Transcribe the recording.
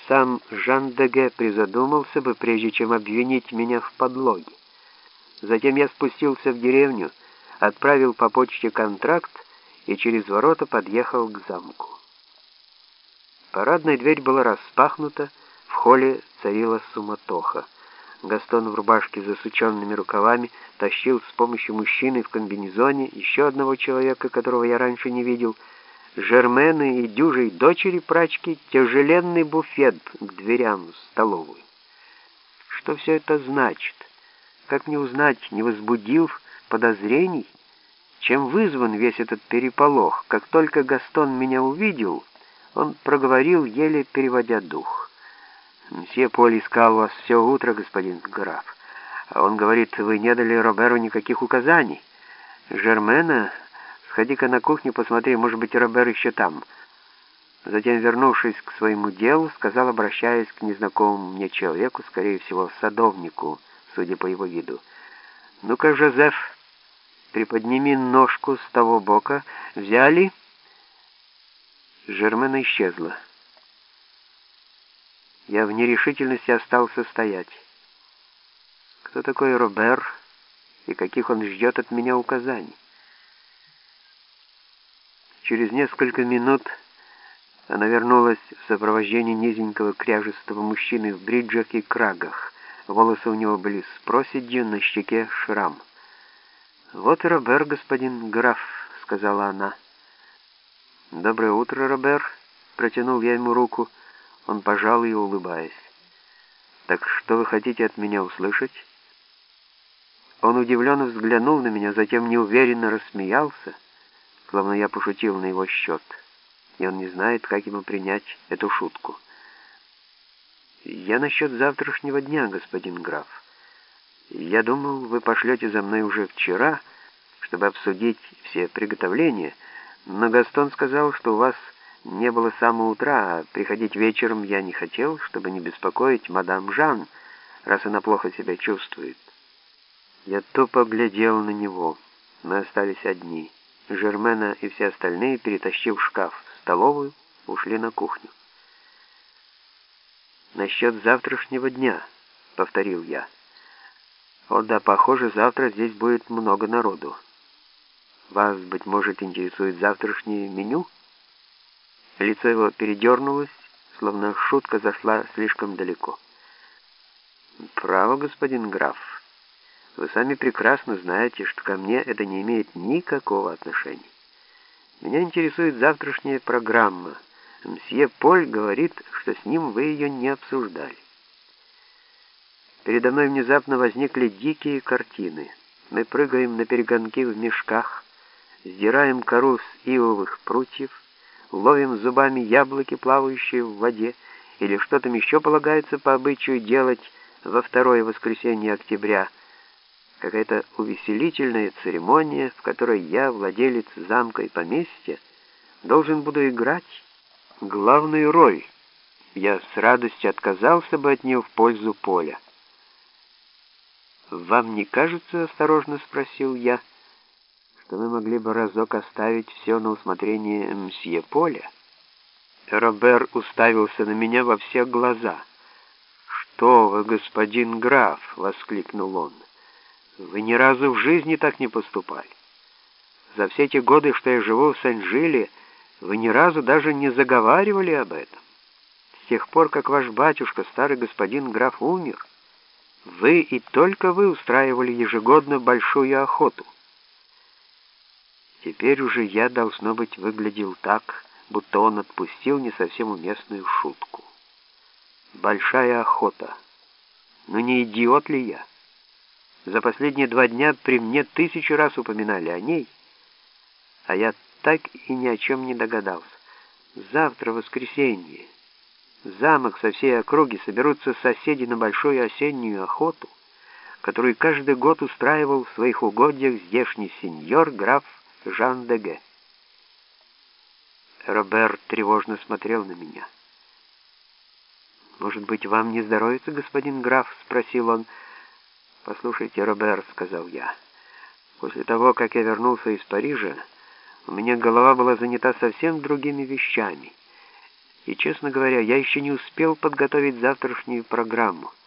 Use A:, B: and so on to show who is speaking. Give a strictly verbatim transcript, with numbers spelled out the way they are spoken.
A: сам Жан Деге призадумался бы, прежде чем обвинить меня в подлоге. Затем я спустился в деревню, отправил по почте контракт и через ворота подъехал к замку. Парадная дверь была распахнута, в холле царила суматоха. Гастон в рубашке с засученными рукавами тащил с помощью мужчины в комбинезоне еще одного человека, которого я раньше не видел, Жермены и дюжей дочери прачки тяжеленный буфет к дверям в столовую. Что все это значит? Как мне узнать, не возбудил подозрений? Чем вызван весь этот переполох? Как только Гастон меня увидел, он проговорил, еле переводя дух. «Мсье Поль искал вас все утро, господин граф. А он говорит, вы не дали Роберу никаких указаний. Жермена, сходи-ка на кухню, посмотри, может быть, Робер еще там». Затем, вернувшись к своему делу, сказал, обращаясь к незнакомому мне человеку, скорее всего, садовнику, судя по его виду: «Ну-ка, Жозеф, приподними ножку с того бока. Взяли?» Жермена исчезла. Я в нерешительности остался стоять. Кто такой Робер и каких он ждет от меня указаний? Через несколько минут она вернулась в сопровождении низенького кряжестого мужчины в бриджах и крагах. Волосы у него были с проседью, на щеке шрам. «Вот и Робер, господин граф», — сказала она. «Доброе утро, Робер», — протянул я ему руку. Он пожал ее, улыбаясь. «Так что вы хотите от меня услышать?» Он удивленно взглянул на меня, затем неуверенно рассмеялся, словно я пошутил на его счет, и он не знает, как ему принять эту шутку. «Я насчет завтрашнего дня, господин граф. Я думал, вы пошлете за мной уже вчера, чтобы обсудить все приготовления, но Гастон сказал, что у вас не было с самого утра, а приходить вечером я не хотел, чтобы не беспокоить мадам Жан, раз она плохо себя чувствует». Я тупо глядел на него. Мы остались одни. Жермена и все остальные, перетащив шкаф в столовую, ушли на кухню. «Насчет завтрашнего дня», — повторил я. «О да, похоже, завтра здесь будет много народу. Вас, быть может, интересует завтрашнее меню?» Лицо его передернулось, словно шутка зашла слишком далеко. «Право, господин граф, вы сами прекрасно знаете, что ко мне это не имеет никакого отношения. Меня интересует завтрашняя программа. Мсье Поль говорит, что с ним вы ее не обсуждали». Передо мной внезапно возникли дикие картины. Мы прыгаем на перегонки в мешках, сдираем кору с ивовых прутьев, ловим зубами яблоки, плавающие в воде, или что там еще полагается по обычаю делать во второе воскресенье октября. Какая-то увеселительная церемония, в которой я, владелец замка и поместья, должен буду играть главную роль. Я с радостью отказался бы от нее в пользу Поля. «Вам не кажется, — осторожно спросил я, — что вы могли бы разок оставить все на усмотрение мсье Поля?» Робер уставился на меня во все глаза. «Что вы, господин граф!» — воскликнул он. «Вы ни разу в жизни так не поступали. За все те годы, что я живу в Сен-Жиле, вы ни разу даже не заговаривали об этом. С тех пор, как ваш батюшка, старый господин граф, умер, вы и только вы устраивали ежегодно большую охоту. Теперь уже я, должно быть, выглядел так, будто он отпустил не совсем уместную шутку. Большая охота. Ну не идиот ли я? За последние два дня при мне тысячу раз упоминали о ней, а я так и ни о чем не догадался. Завтра воскресенье. В замок со всей округи соберутся соседи на большую осеннюю охоту, которую каждый год устраивал в своих угодьях здешний сеньор граф Жан Деге. Робер тревожно смотрел на меня. «Может быть, вам не здоровится, господин граф?» — спросил он. «Послушайте, Робер», — сказал я, — «после того, как я вернулся из Парижа, у меня голова была занята совсем другими вещами. И, честно говоря, я еще не успел подготовить завтрашнюю программу.